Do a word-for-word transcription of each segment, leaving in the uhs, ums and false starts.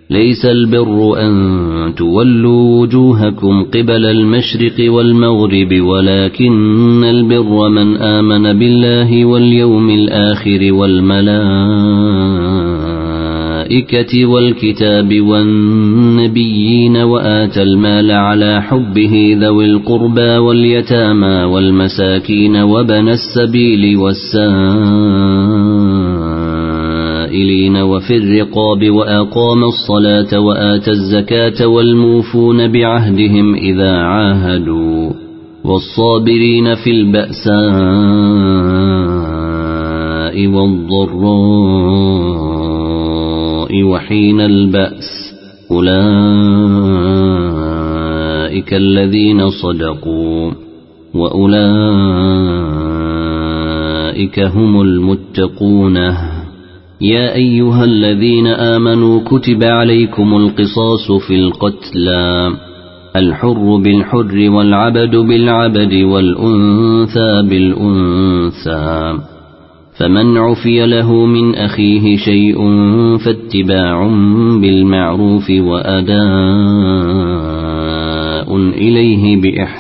ليس البر أن تولوا وجوهكم قبل المشرق والمغرب ولكن البر من آمن بالله واليوم الآخر والملائكة والكتاب والنبيين وآتى المال على حبه ذوي القربى واليتامى والمساكين وابن السبيل والسائلين وفي الرقاب وأقام الصلاة وآتى الزكاة والموفون بعهدهم إذا عاهدوا والصابرين في البأساء والضراء وحين البأس أولئك الذين صدقوا وأولئك هم المتقون. يا أيها الذين آمنوا كتب عليكم القصاص في القتلى الحر بالحر والعبد بالعبد والأنثى بالأنثى فمن عفي له من أخيه شيء فاتباع بالمعروف وأداء إليه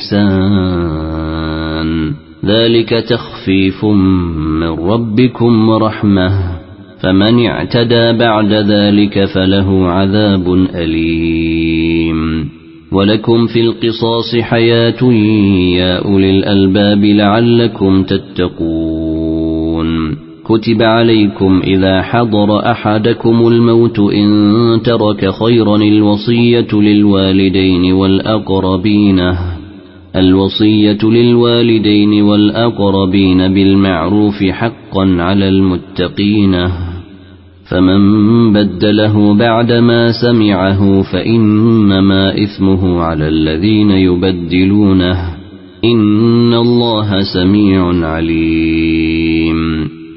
بإحسان ذلك تخفيف من ربكم ورحمة فمن اعتدى بعد ذلك فله عذاب أليم. ولكم في القصاص حياة يا أولي الألباب لعلكم تتقون. كتب عليكم إذا حضر أحدكم الموت إن ترك خيرا الوصية للوالدين والأقربين الوصية للوالدين والأقربين بالمعروف حقا على المتقين فمن بدله بعدما سمعه فإنما إثمه على الذين يبدلونه إن الله سميع عليم.